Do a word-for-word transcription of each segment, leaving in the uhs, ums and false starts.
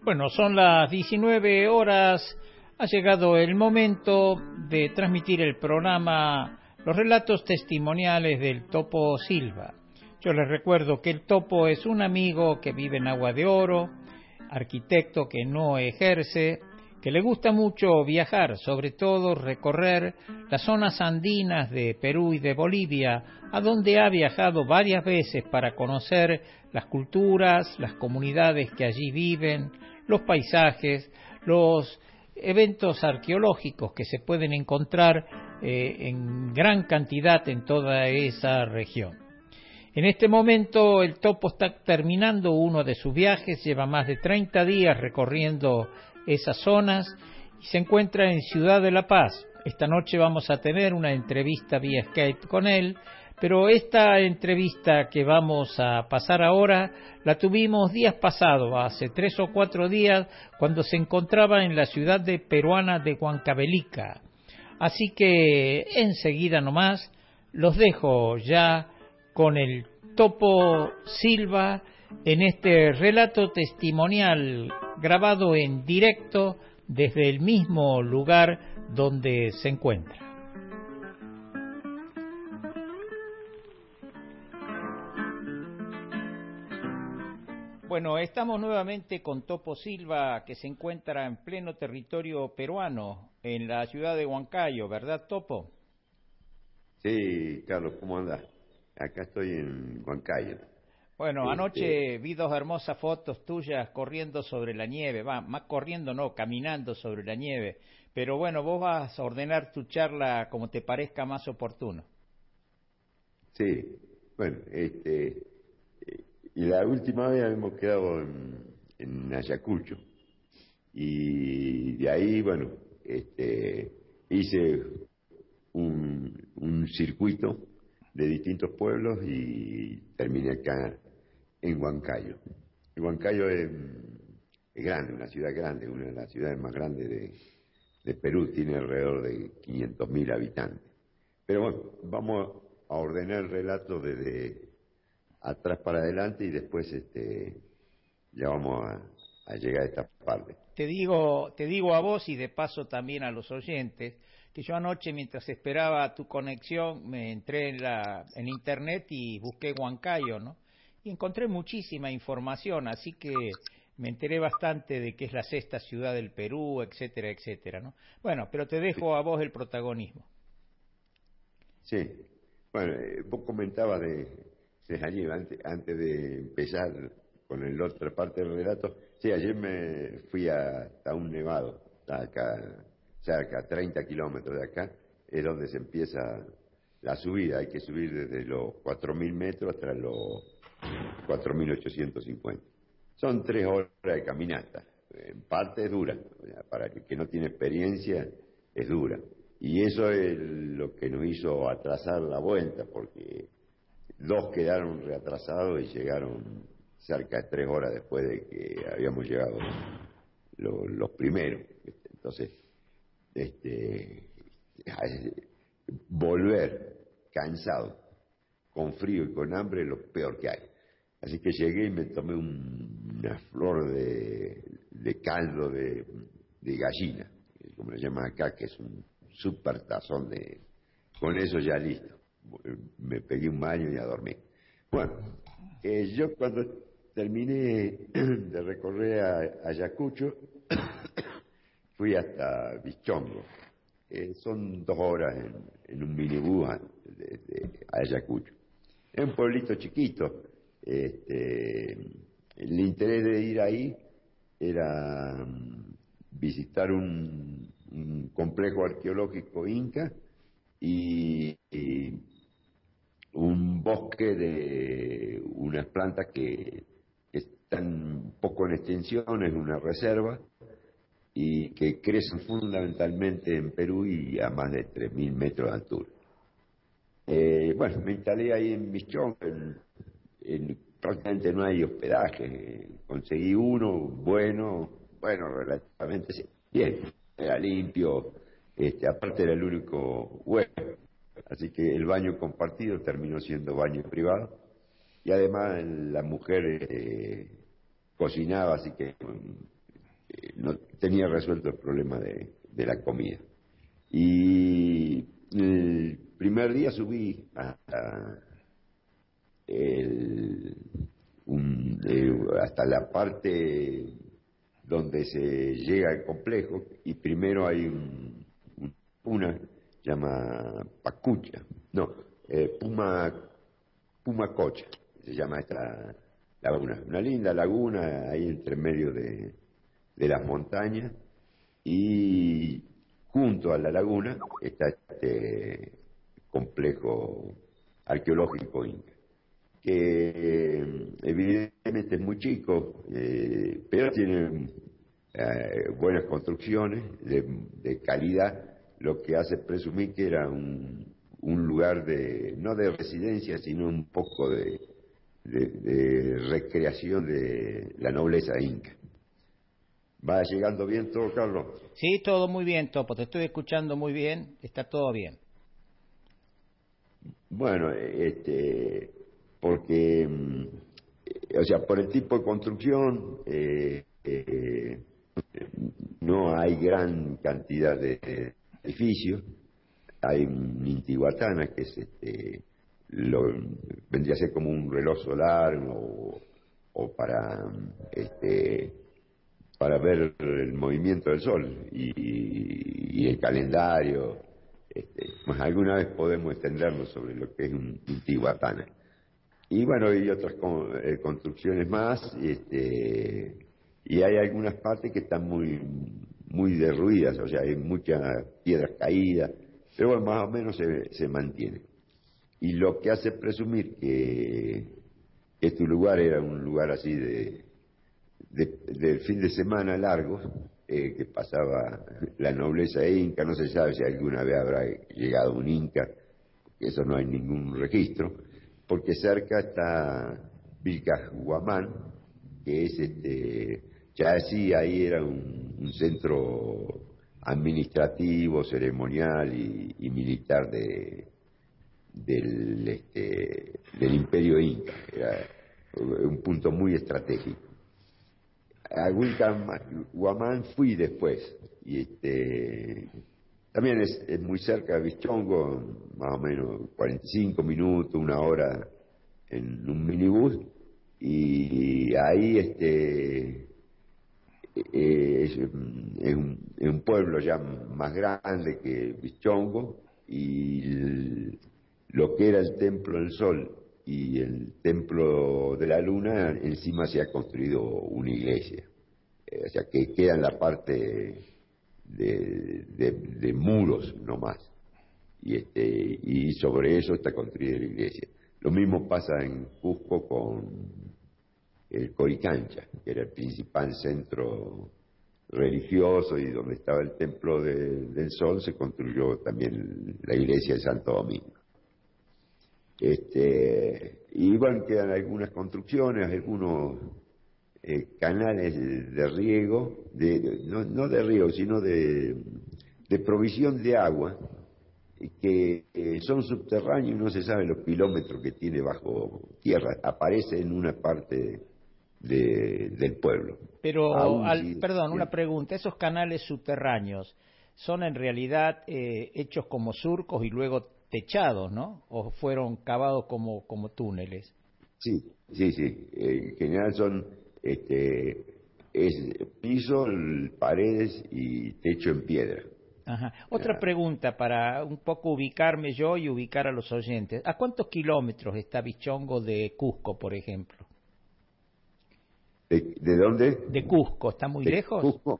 Bueno, son las diecinueve horas, ha llegado el momento de transmitir el programa Los Relatos Testimoniales del Topo Silva. Yo les recuerdo que el Topo es un amigo que vive en Agua de Oro, arquitecto que no ejerce, que le gusta mucho viajar, sobre todo recorrer las zonas andinas de Perú y de Bolivia, a donde ha viajado varias veces para conocer las culturas, las comunidades que allí viven, los paisajes, los eventos arqueológicos que se pueden encontrar eh, en gran cantidad en toda esa región. En este momento el Topo está terminando uno de sus viajes, lleva más de treinta días recorriendo esas zonas y se encuentra en Ciudad de La Paz. Esta noche vamos a tener una entrevista vía Skype con él, pero esta entrevista que vamos a pasar ahora la tuvimos días pasados, hace tres o cuatro días, cuando se encontraba en la ciudad de peruana de Huancavelica. Así que enseguida nomás los dejo ya con el Topo Silva en este relato testimonial grabado en directo desde el mismo lugar donde se encuentra. Bueno, estamos nuevamente con Topo Silva, que se encuentra en pleno territorio peruano, en la ciudad de Huancayo, ¿verdad, Topo? Sí, Carlos, ¿cómo andás? Acá estoy en Huancayo. Bueno, Este... anoche vi dos hermosas fotos tuyas corriendo sobre la nieve, va, más corriendo no, caminando sobre la nieve, pero bueno, vos vas a ordenar tu charla como te parezca más oportuno. Sí, bueno, este... Y la última vez habíamos quedado en, en Ayacucho. Y de ahí, bueno, este, hice un, un circuito de distintos pueblos y terminé acá en Huancayo. Huancayo es, es grande, una ciudad grande, una de las ciudades más grandes de, de Perú, tiene alrededor de quinientos mil habitantes. Pero bueno, vamos a ordenar el relato desde atrás para adelante y después este ya vamos a, a llegar a esta parte. Te digo, te digo a vos y de paso también a los oyentes que yo anoche mientras esperaba tu conexión me entré en la en internet y busqué Huancayo, ¿no? Y encontré muchísima información, así que me enteré bastante de que es la sexta ciudad del Perú, etcétera, etcétera, ¿no? Bueno, pero te dejo a vos el protagonismo. Sí, bueno, eh, vos comentabas de ayer, antes, antes de empezar con la otra parte del relato, sí, ayer me fui a, hasta un nevado, acá, cerca, a treinta kilómetros de acá, es donde se empieza la subida, hay que subir desde los cuatro mil metros hasta los cuatro mil ochocientos cincuenta. Son tres horas de caminata, en parte es dura, para el que no tiene experiencia es dura, y eso es lo que nos hizo atrasar la vuelta, porque dos quedaron reatrasados y llegaron cerca de tres horas después de que habíamos llegado los, los primeros. Entonces, este, volver cansado, con frío y con hambre es lo peor que hay. Así que llegué y me tomé un, una flor de, de caldo de, de gallina, como le llaman acá, que es un super tazón de... Con eso ya listo. Me pegué un baño y a dormir. Bueno, eh, yo cuando terminé de recorrer a Ayacucho, fui hasta Bichongo. Eh, son dos horas en, en un minibús de, de Ayacucho. Es un pueblito chiquito. Este, el interés de ir ahí era um, visitar un, un complejo arqueológico inca y, y un bosque de unas plantas que están poco en extensión, es una reserva, y que crecen fundamentalmente en Perú y a más de tres mil metros de altura. Eh, bueno, me instalé ahí en Bichón, en, en, prácticamente no hay hospedaje, conseguí uno bueno, bueno, relativamente bien, era limpio, este, aparte era el único huésped. Así que el baño compartido terminó siendo baño privado y además la mujer eh, cocinaba, así que um, no tenía resuelto el problema de, de la comida. Y el primer día subí hasta, el, un, eh, hasta la parte donde se llega al complejo, y primero hay un, un, una, llama Pacucha, no, eh, Puma, Pumacocha, se llama esta laguna, una linda laguna ahí entre medio de, de las montañas, y junto a la laguna está este complejo arqueológico inca, que evidentemente es muy chico, eh, pero tiene eh, buenas construcciones de, de calidad, lo que hace presumir que era un, un lugar de, no de residencia, sino un poco de, de, de recreación de la nobleza inca. ¿Va llegando bien todo, Carlos? Sí, todo muy bien, Topo, te estoy escuchando muy bien, está todo bien. Bueno, este, porque, o sea, por el tipo de construcción, eh, eh, no hay gran cantidad de edificios. Hay un Intihuatana, que es este, lo, vendría a ser como un reloj solar, o, o para este, para ver el movimiento del sol y, y el calendario. Este, más alguna vez podemos extendernos sobre lo que es un Intihuatana. Y bueno, hay otras con, eh, construcciones más, este, y hay algunas partes que están muy, muy derruidas, o sea, hay muchas piedras caídas, pero bueno, más o menos se, se mantiene. Y lo que hace presumir que este lugar era un lugar así de, de, de fin de semana largo, eh, que pasaba la nobleza inca, no se sabe si alguna vez habrá llegado un inca, eso no hay ningún registro, porque cerca está Vilcajhuamán, que es este, ya sí, ahí era un, un centro administrativo, ceremonial y, y militar de, del, este, del imperio inca, era un punto muy estratégico. A Vilcajhuamán fui después, y este también es, es muy cerca de Vichongo, más o menos cuarenta y cinco minutos, una hora en un minibús, y ahí este eh, es, es, un, es un pueblo ya más grande que Vichongo, y el, lo que era el Templo del Sol y el Templo de la Luna, encima se ha construido una iglesia, eh, o sea que queda en la parte de, de, de muros nomás, y este y sobre eso está construida la iglesia. Lo mismo pasa en Cusco con el Coricancha, que era el principal centro religioso, y donde estaba el templo de, del Sol se construyó también la iglesia de Santo Domingo. Este, y bueno, quedan algunas construcciones, algunos eh, canales de, de riego, de, de, no, no de riego, sino de, de provisión de agua, que eh, son subterráneos y no se sabe los kilómetros que tiene bajo tierra. Aparece en una parte de, del pueblo. Pero, Aún al, sigue perdón, una existiendo. pregunta, ¿esos canales subterráneos son en realidad eh, hechos como surcos y luego techados, ¿no? ¿O fueron cavados como, como túneles? Sí, sí, sí. Eh, en general son este, es piso, paredes y techo en piedra. Ajá. Otra Ah, pregunta para un poco ubicarme yo y ubicar a los oyentes. ¿A cuántos kilómetros está Vichongo de Cusco, por ejemplo? ¿De, de dónde? ¿De Cusco? ¿Está muy De lejos? Cusco.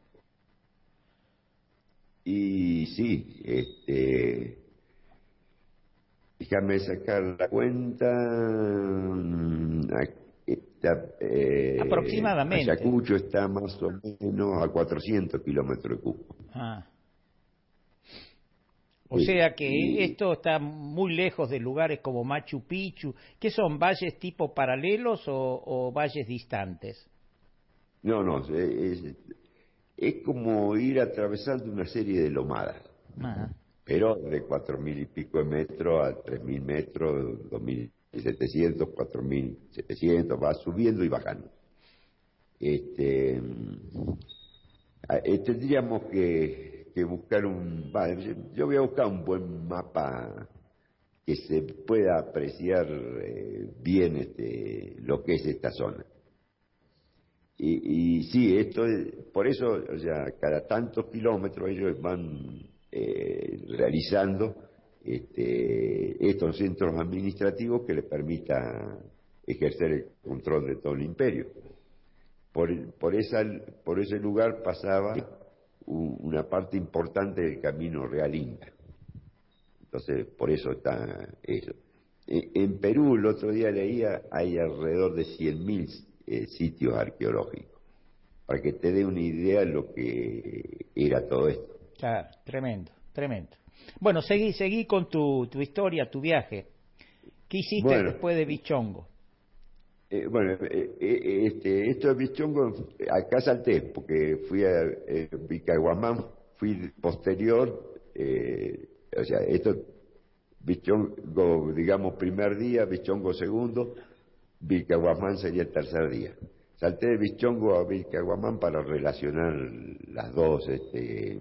Y sí, este, déjame sacar la cuenta. mm, a- Está, eh, Aproximadamente. Ayacucho está más o menos a cuatrocientos kilómetros de Cusco. Ah. O Sí, sea que y esto está muy lejos de lugares como Machu Picchu. ¿Qué son valles tipo paralelos o, o valles distantes? no, no, es, es como ir atravesando una serie de lomadas, Ajá. pero de cuatro mil y pico de metros a tres mil metros, dos mil setecientos, cuatro mil setecientos, va subiendo y bajando. Este, eh, tendríamos que, que buscar un... Vale, yo voy a buscar un buen mapa que se pueda apreciar eh, bien este, lo que es esta zona. Y, y sí, esto es, por eso, o sea, cada tantos kilómetros ellos van eh, realizando este, estos centros administrativos que les permita ejercer el control de todo el imperio. Por, por, esa, por ese lugar pasaba un, una parte importante del camino real inca. Entonces, por eso está eso. En, en Perú, el otro día leía, hay alrededor de cien mil eh, sitios arqueológicos, para que te dé una idea de lo que era todo esto. Claro, tremendo, tremendo. Bueno, seguí, seguí con tu, tu historia, tu viaje. ¿Qué hiciste bueno, después de Vichongo? Eh, bueno, eh, eh, este, esto de Vichongo, acá salté, porque fui a eh, Vilcahuamán, fui posterior, eh, o sea, esto, Vichongo, digamos, primer día, Vichongo segundo, Vilcahuamán sería el tercer día. Salté de Vichongo a Vilcahuamán para relacionar las dos, este,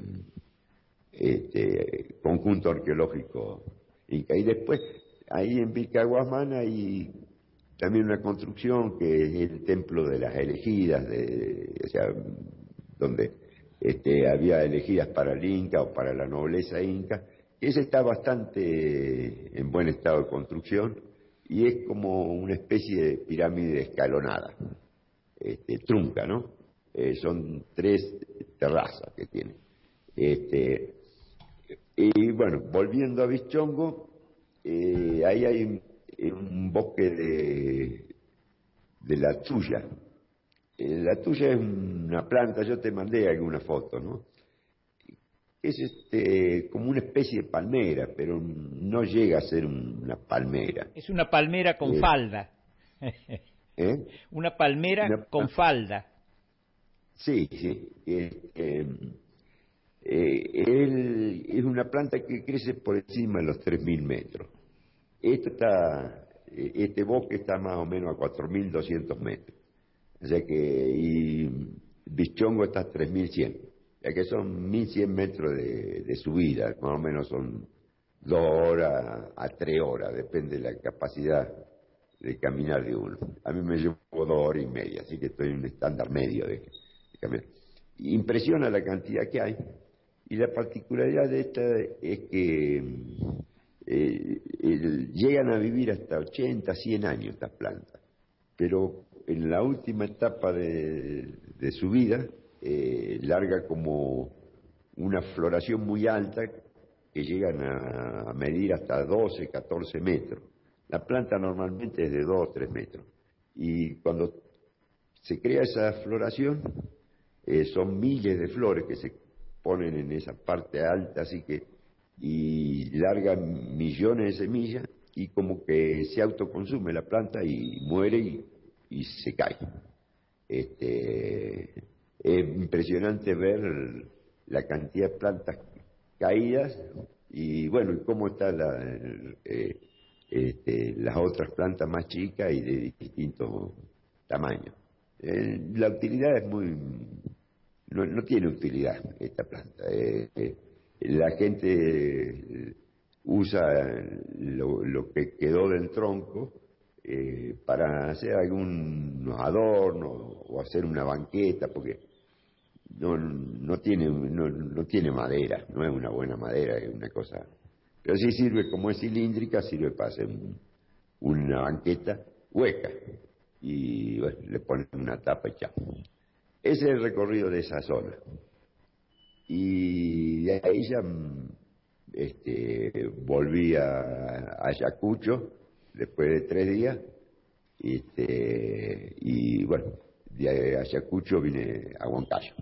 este, conjunto arqueológico inca. Y después, ahí en Vilcahuamán hay también una construcción que es el templo de las elegidas, de, o sea, donde este, había elegidas para el Inca o para la nobleza inca. Ese está bastante en buen estado de construcción y es como una especie de pirámide escalonada, este, trunca, ¿no? Eh, son tres terrazas que tiene. Este, y bueno, volviendo a Vichongo, eh, ahí hay un, un bosque de, de la tuya. Eh, la tuya es una planta, yo te mandé alguna foto, ¿no? Es este, como una especie de palmera, pero no llega a ser una palmera. Es una palmera con eh, falda. ¿Eh? Una palmera una, con falda. Sí, sí. Eh, eh, eh, él, es una planta que crece por encima de los tres mil metros. Esto está, este bosque está más o menos a cuatro mil doscientos metros. O sea que, y Vichongo está a tres mil cien. O sea que son mil cien metros de, de subida, más o menos son dos horas a tres horas, depende de la capacidad de caminar de uno. A mí me llevo dos horas y media, así que estoy en un estándar medio de, de caminar. Impresiona la cantidad que hay, y la particularidad de esta es que eh, el, llegan a vivir hasta ochenta, cien años estas plantas, pero en la última etapa de, de su vida eh, larga como una floración muy alta que llegan a, a medir hasta doce, catorce metros. La planta normalmente es de dos o tres metros. Y cuando se crea esa floración, eh, son miles de flores que se ponen en esa parte alta, así que, y largan millones de semillas, y como que se autoconsume la planta y muere y, y se cae. Este, es impresionante ver la cantidad de plantas caídas, y bueno, y cómo están la, eh, este, las otras plantas más chicas y de distintos tamaños. Eh, la utilidad es muy... No, no tiene utilidad esta planta. Eh, eh, la gente usa lo, lo que quedó del tronco eh, para hacer algunos adornos o hacer una banqueta, porque no, no, tiene, no, no tiene madera, no es una buena madera, es una cosa... Pero sí sirve, como es cilíndrica, sirve para hacer un, una banqueta hueca y bueno, le ponen una tapa y chao. Ese es el recorrido de esa zona. Y de ahí ya este, volví a, a Ayacucho después de tres días. Este, y bueno, de Ayacucho vine a Huancayo.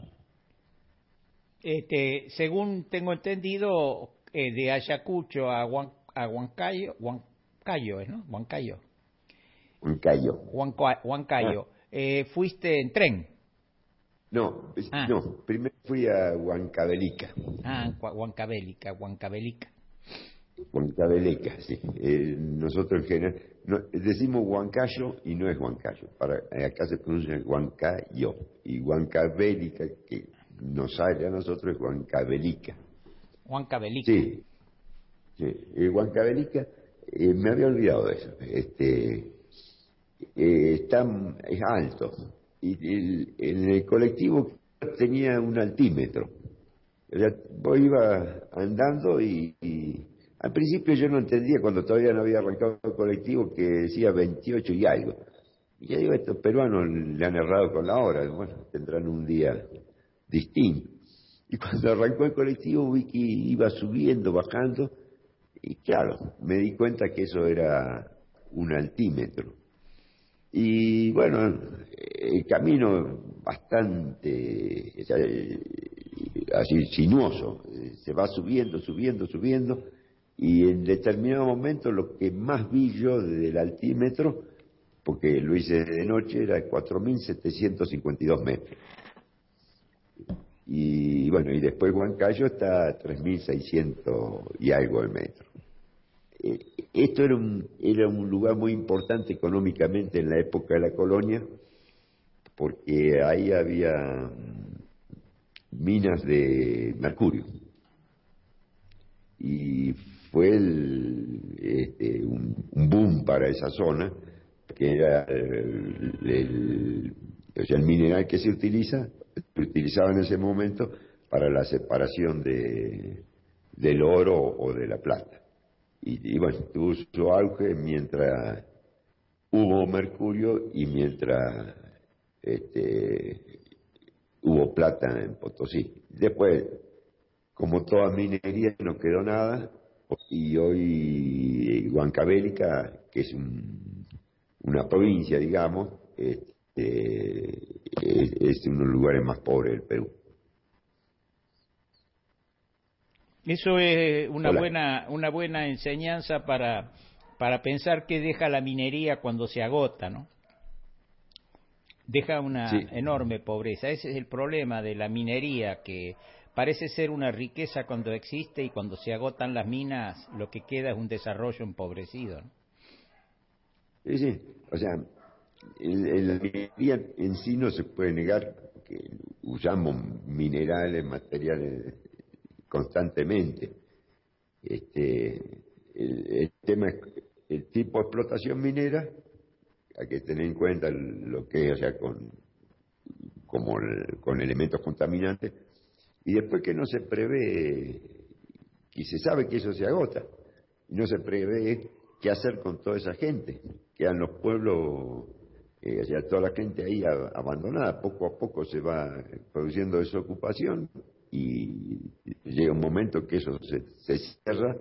Este, según tengo entendido, eh, de Ayacucho a, Huan, a Huancayo, Huancayo, ¿eh, ¿no? Huancayo. Huancayo. Huanca, Huancayo. Ah. Eh, ¿Fuiste en tren? No, ah. no, primero fui a Huancavelica. Ah, Huancavelica, Huancavelica. Huancavelica, sí. Eh, nosotros en general no, decimos Huancayo y no es Huancayo. Para, acá se pronuncia Huancayo. Y Huancavelica, que nos sale a nosotros es Huancavelica. Huancavelica. Sí, sí. Eh, Huancavelica, eh, me había olvidado de eso. Este, eh, está, es alto. Y el, en el colectivo tenía un altímetro. O sea, vos ibas andando y, y al principio yo no entendía, cuando todavía no había arrancado el colectivo, que decía veintiocho y algo. Y ya digo, estos peruanos le han errado con la hora, bueno, tendrán un día distinto. Y cuando arrancó el colectivo vi que iba subiendo, bajando, y claro, me di cuenta que eso era un altímetro. Y bueno, el camino bastante o sea, así sinuoso, se va subiendo, subiendo, subiendo, y en determinado momento lo que más vi yo del altímetro, porque lo hice de noche, era cuatro mil setecientos cincuenta y dos metros. Y bueno, y después Huancayo está a tres mil seiscientos y algo el metro. Eh, esto era un, era un lugar muy importante económicamente en la época de la colonia, porque ahí había minas de mercurio. Y fue el, este, un, un boom para esa zona, que era el, el, o sea, el mineral que se utiliza, se utilizaba en ese momento para la separación de, del oro o de la plata. Y, y bueno, tuvo su auge mientras hubo mercurio y mientras este, hubo plata en Potosí. Después, como toda minería, no quedó nada, y hoy Huancavelica, que es un, una provincia, digamos, este, es, es uno de los lugares más pobres del Perú. Eso es una Hola. buena una buena enseñanza para para pensar qué deja la minería cuando se agota, ¿no? Deja una Sí. enorme pobreza. Ese es el problema de la minería, que parece ser una riqueza cuando existe y cuando se agotan las minas lo que queda es un desarrollo empobrecido, ¿no? Sí, sí. O sea, en, en la minería en sí no se puede negar que usamos minerales, materiales constantemente. Este, el, el tema es el tipo de explotación minera, hay que tener en cuenta lo que es, o sea, con, como el, con elementos contaminantes, y después que no se prevé, y se sabe que eso se agota, y no se prevé qué hacer con toda esa gente, quedan los pueblos, eh, o sea, toda la gente ahí a, abandonada, poco a poco se va produciendo desocupación, y llega un momento que eso se, se cierra,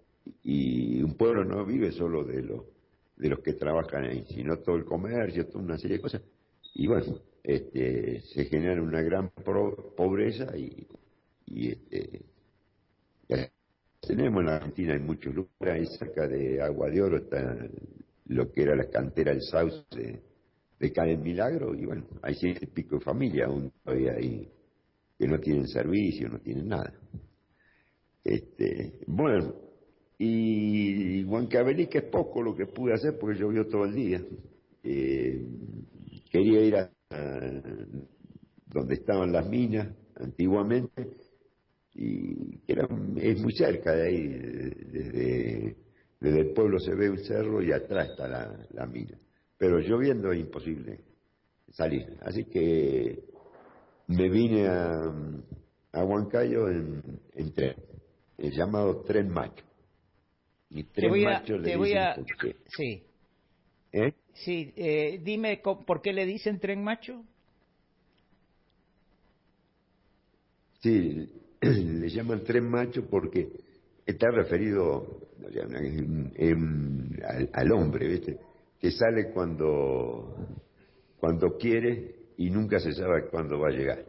y un pueblo no vive solo de los de los que trabajan ahí, sino todo el comercio, toda una serie de cosas, y bueno, este, se genera una gran pro, pobreza, y, y este, ya tenemos en la Argentina en muchos lugares, ahí cerca de Agua de Oro está lo que era la cantera del Sauce de, de Calle Milagro, y bueno, hay ciento y pico de familias aún todavía ahí que no tienen servicio, no tienen nada. Este, bueno, y Huancavelica es poco lo que pude hacer porque llovió todo el día. Eh, quería ir a, a donde estaban las minas antiguamente, y que era, es muy cerca de ahí, desde, desde el pueblo se ve un cerro y atrás está la, la mina. Pero lloviendo es imposible salir. Así que me vine a, a Huancayo en, en tren, el llamado Tren Macho. Y Te Tren voy a Macho le te voy dicen a porque, sí. ¿eh? Sí, eh, dime co- por qué le dicen tren macho. Sí, le llaman Tren Macho porque está referido, o sea, en- en- al, al hombre, ¿viste? Que sale cuando, cuando quiere y nunca se sabe cuándo va a llegar.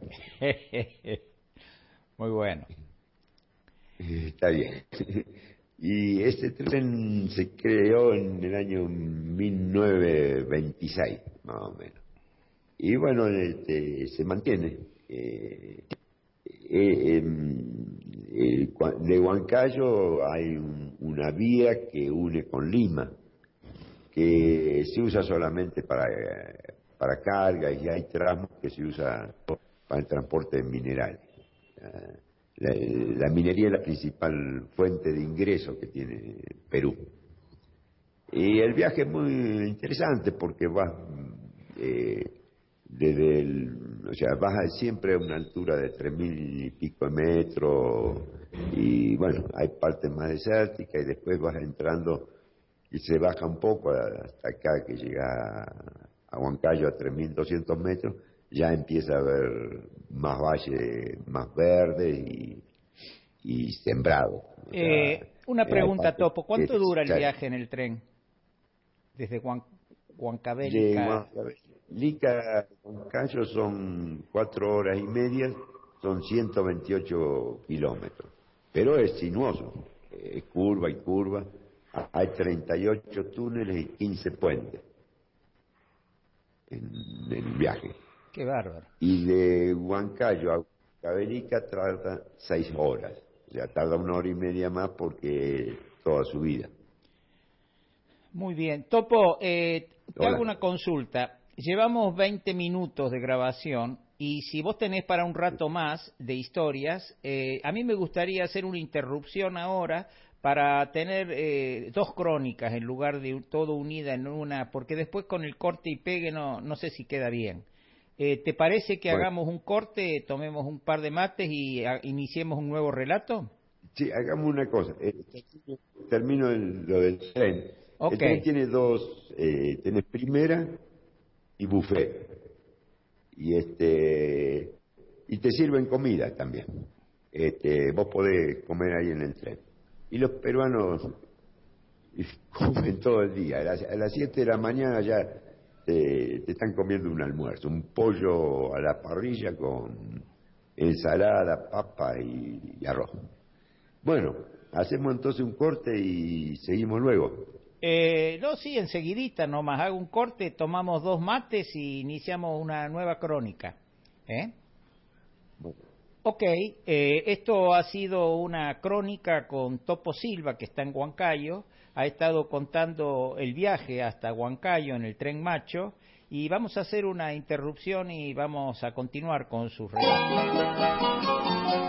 Muy bueno. Está bien. Y este tren se creó en el año mil novecientos veintiséis, más o menos. Y bueno, este, se mantiene. Eh, eh, em, eh, cua- de Huancayo hay un- una vía que une con Lima, que se usa solamente para, eh, para carga, y hay tramos que se usa para el transporte de minerales. la, la minería es la principal fuente de ingreso que tiene Perú. Y el viaje es muy interesante porque vas eh, desde el, o sea, vas siempre a una altura de tres mil y pico de metros y bueno, hay partes más desérticas y después vas entrando y se baja un poco hasta acá que llega a Huancayo a tres mil doscientos metros, ya empieza a haber más valles más verdes y, y sembrados. Eh, sea, una pregunta, parte, Topo, ¿cuánto dura el claro, viaje en el tren? Desde Huan, de Huancavelica. Huancavelica a Huancayo son cuatro horas y media, son ciento veintiocho kilómetros, pero es sinuoso, es curva y curva, hay treinta y ocho túneles y quince puentes en el viaje. Qué bárbaro. Y de Huancayo a Huancavelica tarda seis horas, o sea, tarda una hora y media más porque toda su vida. Muy bien. Topo, eh, te Hola. hago una consulta. Llevamos veinte minutos de grabación y si vos tenés para un rato más de historias, eh, a mí me gustaría hacer una interrupción ahora para tener eh, dos crónicas en lugar de todo unida en una, porque después con el corte y pegue no, no sé si queda bien. Eh, ¿Te parece que Bueno, hagamos un corte, tomemos un par de mates y a, iniciemos un nuevo relato? sí, hagamos una cosa. Eh, termino el- lo del tren. El Ok. tren tiene dos, eh, tiene primera y buffet. Y este y te sirven comida también. Este, vos podés comer ahí en el tren. Y los peruanos comen todo el día. A las, a las siete de la mañana ya te, te están comiendo un almuerzo, un pollo a la parrilla con ensalada, papa y, y arroz. Bueno, hacemos entonces un corte y seguimos luego. Eh, no, sí, enseguidita nomás hago un corte, tomamos dos mates y iniciamos una nueva crónica. ¿Eh? Ok, eh, esto ha sido una crónica con Topo Silva, que está en Huancayo, ha estado contando el viaje hasta Huancayo en el Tren Macho, y vamos a hacer una interrupción y vamos a continuar con sus relatos.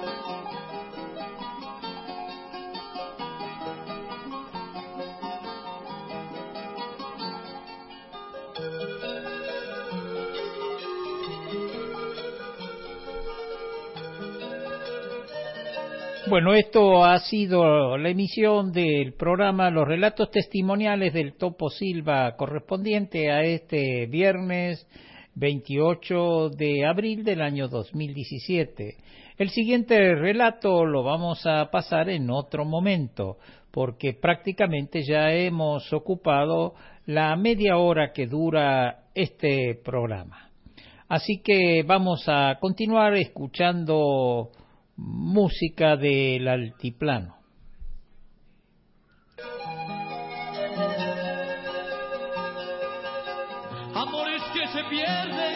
Bueno, esto ha sido la emisión del programa Los Relatos Testimoniales del Topo Silva, correspondiente a este viernes veintiocho de abril del año dos mil diecisiete. El siguiente relato lo vamos a pasar en otro momento, porque prácticamente ya hemos ocupado la media hora que dura este programa. Así que vamos a continuar escuchando música del altiplano. Amores que se pierden.